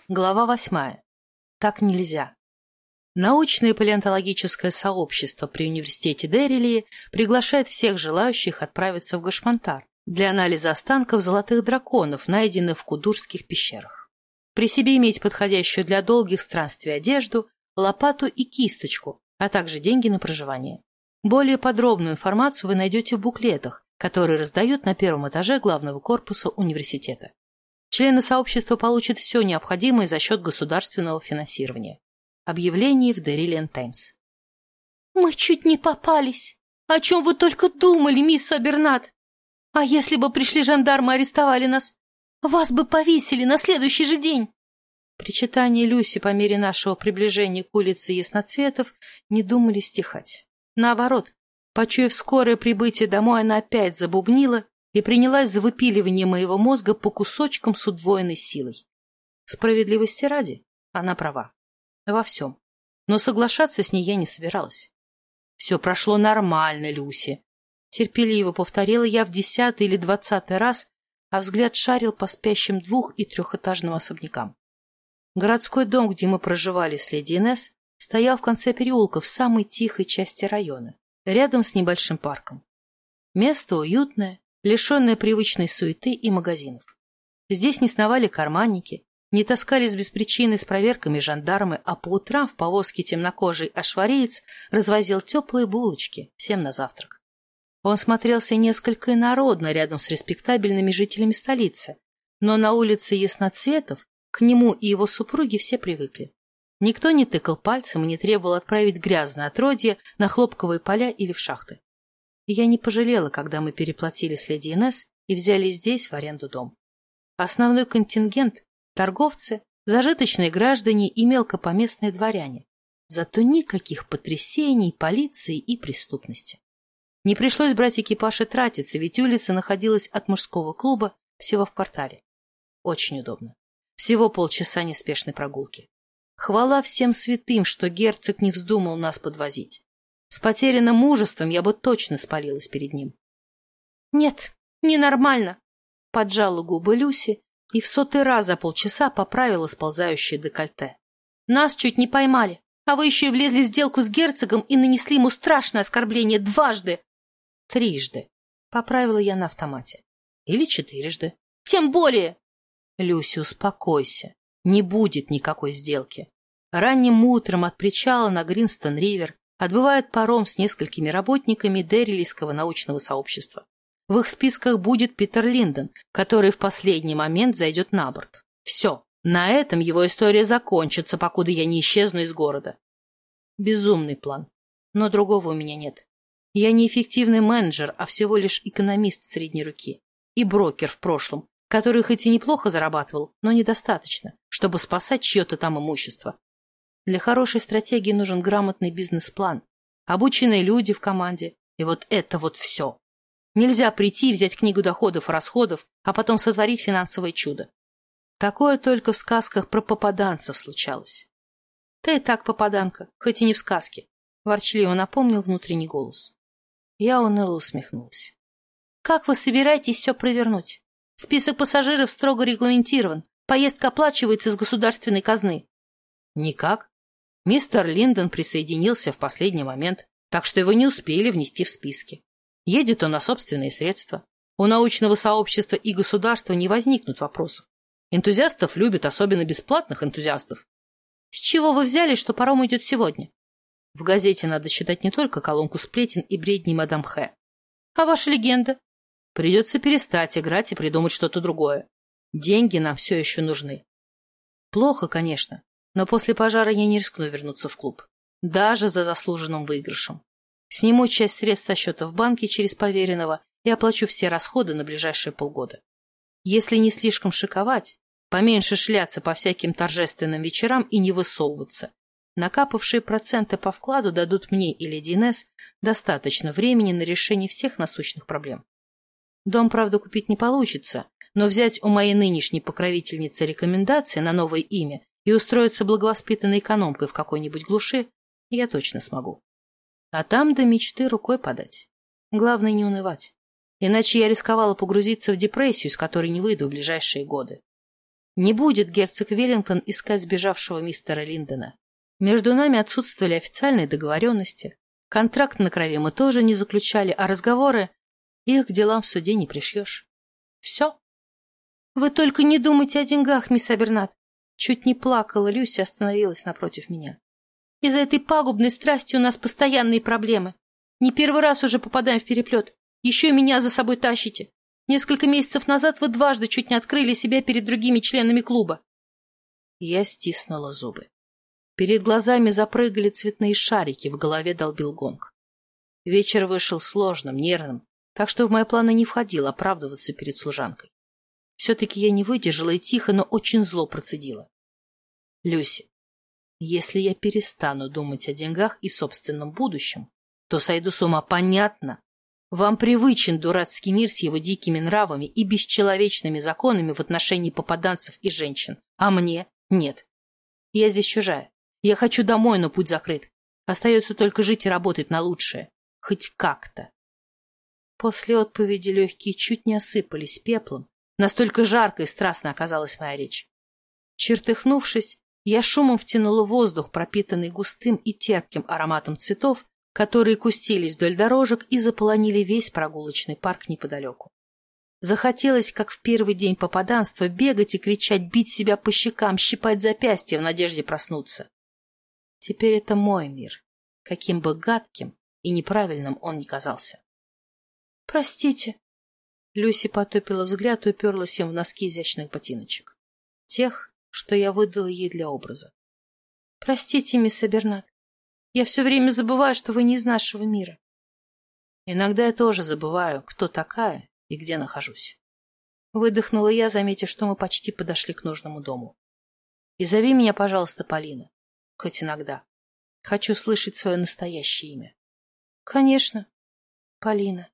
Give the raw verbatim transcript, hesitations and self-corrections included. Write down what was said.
Глава восьмая. Так нельзя. Научное и палеонтологическое сообщество при университете Деррилии приглашает всех желающих отправиться в Гашмантар для анализа останков золотых драконов, найденных в Кудурских пещерах. При себе иметь подходящую для долгих странствий одежду, лопату и кисточку, а также деньги на проживание. Более подробную информацию вы найдете в буклетах, которые раздают на первом этаже главного корпуса университета. Члены сообщества получат все необходимое за счет государственного финансирования. Объявление в Деррилиан Таймс. «Мы чуть не попались. О чем вы только думали, мисс Абернат? А если бы пришли жандармы и арестовали нас? Вас бы повесили на следующий же день!» Причитания Люси по мере нашего приближения к улице Ясноцветов не думали стихать. Наоборот, почуяв скорое прибытие домой, она опять забубнила и принялась за выпиливание моего мозга по кусочкам с удвоенной силой. Справедливости ради, она права. Во всем. Но соглашаться с ней я не собиралась. «Все прошло нормально, Люси», — терпеливо повторила я в десятый или двадцатый раз, а взгляд шарил по спящим двух- и трехэтажным особнякам. Городской дом, где мы проживали с леди Инесс, стоял в конце переулка в самой тихой части района, рядом с небольшим парком. Место уютное, лишенное привычной суеты и магазинов. Здесь не сновали карманники, не таскались без причины с проверками жандармы, а по утрам в повозке темнокожий ашвариец развозил теплые булочки всем на завтрак. Он смотрелся несколько инородно рядом с респектабельными жителями столицы, но на улице Ясноцветов к нему и его супруге все привыкли. Никто не тыкал пальцем и не требовал отправить грязное отродье на хлопковые поля или в шахты. И я не пожалела, когда мы переплатили с леди Инесс и взяли здесь в аренду дом. Основной контингент – торговцы, зажиточные граждане и мелкопоместные дворяне. Зато никаких потрясений, полиции и преступности. Не пришлось брать экипаж и тратиться, ведь улица находилась от мужского клуба всего в квартале. Очень удобно. Всего полчаса неспешной прогулки. Хвала всем святым, что герцог не вздумал нас подвозить. С потерянным мужеством я бы точно спалилась перед ним. «Нет, ненормально», — поджала губы Люси и в сотый раз за полчаса поправила сползающее декольте. «Нас чуть не поймали, а вы еще и влезли в сделку с герцогом и нанесли ему страшное оскорбление дважды». «Трижды», — поправила я на автомате. «Или четырежды». «Тем более». «Люси, успокойся. Не будет никакой сделки. Ранним утром от причала на Гринстон-Ривер отбывает паром с несколькими работниками Деррилийского научного сообщества. В их списках будет Питер Линдон, который в последний момент зайдет на борт. Все, на этом его история закончится, покуда я не исчезну из города. Безумный план, но другого у меня нет. Я не эффективный менеджер, а всего лишь экономист средней руки. И брокер в прошлом, который хоть и неплохо зарабатывал, но недостаточно, чтобы спасать чье-то там имущество. Для хорошей стратегии нужен грамотный бизнес-план, обученные люди в команде, и вот это вот все. Нельзя прийти и взять книгу доходов и расходов, а потом сотворить финансовое чудо. Такое только в сказках про попаданцев случалось. Ты и так попаданка, хоть и не в сказке, ворчливо напомнил внутренний голос. Я уныло усмехнулась. Как вы собираетесь все провернуть? Список пассажиров строго регламентирован, поездка оплачивается из государственной казны. Никак. Мистер Линдон присоединился в последний момент, так что его не успели внести в списки. Едет он на собственные средства. У научного сообщества и государства не возникнут вопросов. Энтузиастов любят, особенно бесплатных энтузиастов. С чего вы взяли, что паром идет сегодня? В газете надо читать не только колонку сплетен и бредней мадам Хэ. А ваша легенда? Придется перестать играть и придумать что-то другое. Деньги нам все еще нужны. Плохо, конечно, но после пожара я не рискну вернуться в клуб. Даже за заслуженным выигрышем. Сниму часть средств со счета в банке через поверенного и оплачу все расходы на ближайшие полгода. Если не слишком шиковать, поменьше шляться по всяким торжественным вечерам и не высовываться. Накапавшие проценты по вкладу дадут мне и леди Инесс достаточно времени на решение всех насущных проблем. Дом, правда, купить не получится, но взять у моей нынешней покровительницы рекомендации на новое имя и устроиться благовоспитанной экономкой в какой-нибудь глуши я точно смогу. А там до мечты рукой подать. Главное не унывать. Иначе я рисковала погрузиться в депрессию, из которой не выйду в ближайшие годы. Не будет герцог Веллингтон искать сбежавшего мистера Линдона. Между нами отсутствовали официальные договоренности. Контракт на крови мы тоже не заключали, а разговоры их к делам в суде не пришьешь. Все. Вы только не думайте о деньгах, мисс Абернат. Чуть не плакала Люси, остановилась напротив меня. Из-за этой пагубной страсти у нас постоянные проблемы. Не первый раз уже попадаем в переплет. Еще и меня за собой тащите. Несколько месяцев назад вы дважды чуть не открыли себя перед другими членами клуба. Я стиснула зубы. Перед глазами запрыгали цветные шарики, в голове долбил гонг. Вечер вышел сложным, нервным, так что в мои планы не входило оправдываться перед служанкой. Все-таки я не выдержала и тихо, но очень зло процедила. Люси, если я перестану думать о деньгах и собственном будущем, то сойду с ума, понятно? Вам привычен дурацкий мир с его дикими нравами и бесчеловечными законами в отношении попаданцев и женщин, а мне нет. Я здесь чужая. Я хочу домой, но путь закрыт. Остается только жить и работать на лучшее. Хоть как-то. После отповеди легкие чуть не осыпались пеплом. Настолько жарко и страстно оказалась моя речь. Чертыхнувшись, я шумом втянула воздух, пропитанный густым и терпким ароматом цветов, которые кустились вдоль дорожек и заполонили весь прогулочный парк неподалеку. Захотелось, как в первый день попаданства, бегать и кричать, бить себя по щекам, щипать запястья в надежде проснуться. Теперь это мой мир, каким бы гадким и неправильным он ни казался. «Простите». Люси потупила взгляд и уперлась им в носки изящных ботиночек. Тех, что я выдала ей для образа. «Простите, мисс Абернат. Я все время забываю, что вы не из нашего мира». «Иногда я тоже забываю, кто такая и где нахожусь». Выдохнула я, заметив, что мы почти подошли к нужному дому. «И зови меня, пожалуйста, Полина. Хоть иногда. Хочу слышать свое настоящее имя». «Конечно, Полина».